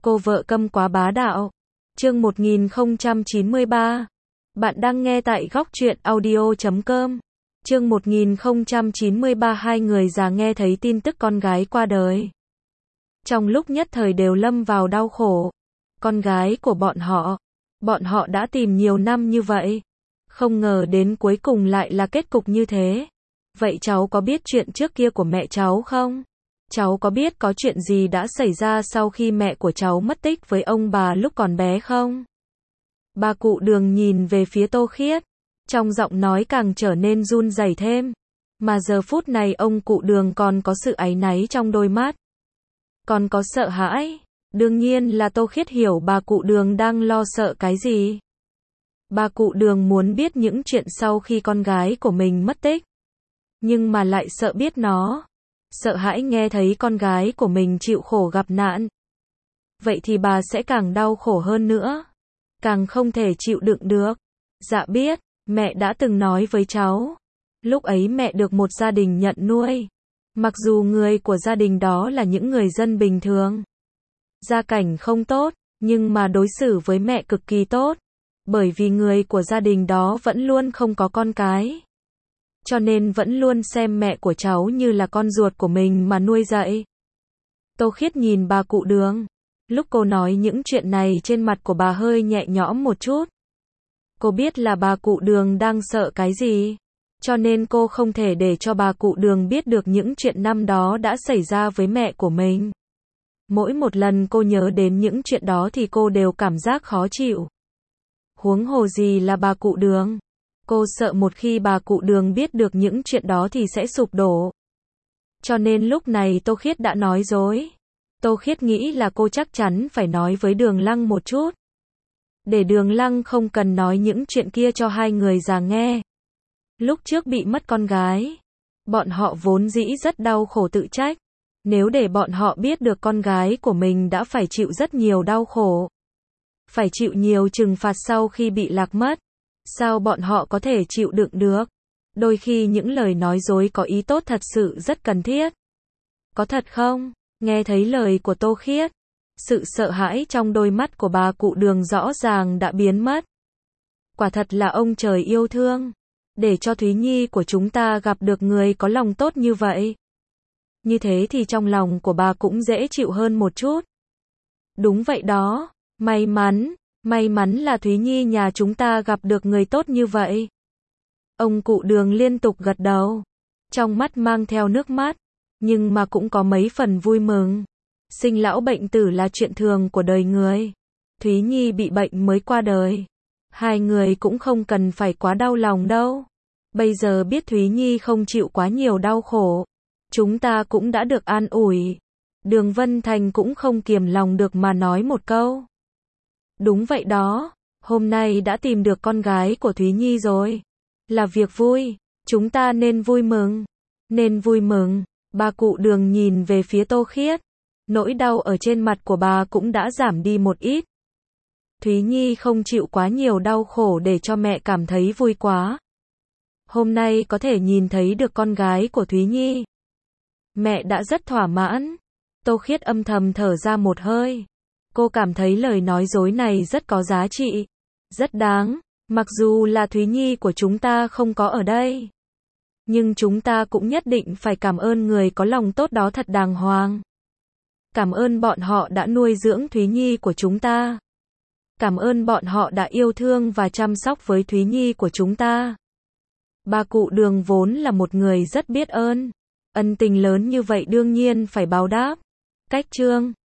Cô vợ câm quá bá đạo. Chương 1093. Bạn đang nghe tại góc truyện audio.com. Chương 1093. Hai người già nghe thấy tin tức con gái qua đời. Trong lúc nhất thời đều lâm vào đau khổ. Con gái của bọn họ đã tìm nhiều năm như vậy. Không ngờ đến cuối cùng lại là kết cục như thế. Vậy cháu có biết chuyện trước kia của mẹ cháu không? Cháu có biết có chuyện gì đã xảy ra sau khi mẹ của cháu mất tích với ông bà lúc còn bé không? Bà cụ Đường nhìn về phía Tô Khiết, trong giọng nói càng trở nên run rẩy thêm. Mà giờ phút này ông cụ Đường còn có sự áy náy trong đôi mắt. Còn có sợ hãi. Đương nhiên là Tô Khiết hiểu bà cụ Đường đang lo sợ cái gì. Bà cụ Đường muốn biết những chuyện sau khi con gái của mình mất tích. Nhưng mà lại sợ biết nó. Sợ hãi nghe thấy con gái của mình chịu khổ gặp nạn. Vậy thì bà sẽ càng đau khổ hơn nữa. Càng không thể chịu đựng được. Dạ biết, mẹ đã từng nói với cháu. Lúc ấy mẹ được một gia đình nhận nuôi. Mặc dù người của gia đình đó là những người dân bình thường. Gia cảnh không tốt, nhưng mà đối xử với mẹ cực kỳ tốt. Bởi vì người của gia đình đó vẫn luôn không có con cái. Cho nên vẫn luôn xem mẹ của cháu như là con ruột của mình mà nuôi dạy. Tô Khiết nhìn bà cụ Đường. Lúc cô nói những chuyện này trên mặt của bà hơi nhẹ nhõm một chút. Cô biết là bà cụ Đường đang sợ cái gì. Cho nên cô không thể để cho bà cụ Đường biết được những chuyện năm đó đã xảy ra với mẹ của mình. Mỗi một lần cô nhớ đến những chuyện đó thì cô đều cảm giác khó chịu. Huống hồ gì là bà cụ Đường. Cô sợ một khi bà cụ Đường biết được những chuyện đó thì sẽ sụp đổ. Cho nên lúc này Tô Khiết đã nói dối. Tô Khiết nghĩ là cô chắc chắn phải nói với Đường Lăng một chút. Để Đường Lăng không cần nói những chuyện kia cho hai người già nghe. Lúc trước bị mất con gái, bọn họ vốn dĩ rất đau khổ tự trách. Nếu để bọn họ biết được con gái của mình đã phải chịu rất nhiều đau khổ. Phải chịu nhiều trừng phạt sau khi bị lạc mất. Sao bọn họ có thể chịu đựng được? Đôi khi những lời nói dối có ý tốt thật sự rất cần thiết. Có thật không? Nghe thấy lời của Tô Khiết, sự sợ hãi trong đôi mắt của bà cụ Đường rõ ràng đã biến mất. Quả thật là ông trời yêu thương. Để cho Thúy Nhi của chúng ta gặp được người có lòng tốt như vậy. Như thế thì trong lòng của bà cũng dễ chịu hơn một chút. Đúng vậy đó. May mắn là Thúy Nhi nhà chúng ta gặp được người tốt như vậy. Ông cụ Đường liên tục gật đầu. Trong mắt mang theo nước mắt. Nhưng mà cũng có mấy phần vui mừng. Sinh lão bệnh tử là chuyện thường của đời người. Thúy Nhi bị bệnh mới qua đời. Hai người cũng không cần phải quá đau lòng đâu. Bây giờ biết Thúy Nhi không chịu quá nhiều đau khổ. Chúng ta cũng đã được an ủi. Đường Vân Thành cũng không kiềm lòng được mà nói một câu. Đúng vậy đó, hôm nay đã tìm được con gái của Thúy Nhi rồi. Là việc vui, chúng ta nên vui mừng. Nên vui mừng, bà cụ Đường nhìn về phía Tô Khiết. Nỗi đau ở trên mặt của bà cũng đã giảm đi một ít. Thúy Nhi không chịu quá nhiều đau khổ để cho mẹ cảm thấy vui quá. Hôm nay có thể nhìn thấy được con gái của Thúy Nhi. Mẹ đã rất thỏa mãn. Tô Khiết âm thầm thở ra một hơi. Cô cảm thấy lời nói dối này rất có giá trị. Rất đáng. Mặc dù là Thúy Nhi của chúng ta không có ở đây. Nhưng chúng ta cũng nhất định phải cảm ơn người có lòng tốt đó thật đàng hoàng. Cảm ơn bọn họ đã nuôi dưỡng Thúy Nhi của chúng ta. Cảm ơn bọn họ đã yêu thương và chăm sóc với Thúy Nhi của chúng ta. Bà cụ Đường vốn là một người rất biết ơn. Ân tình lớn như vậy đương nhiên phải báo đáp. Cách chương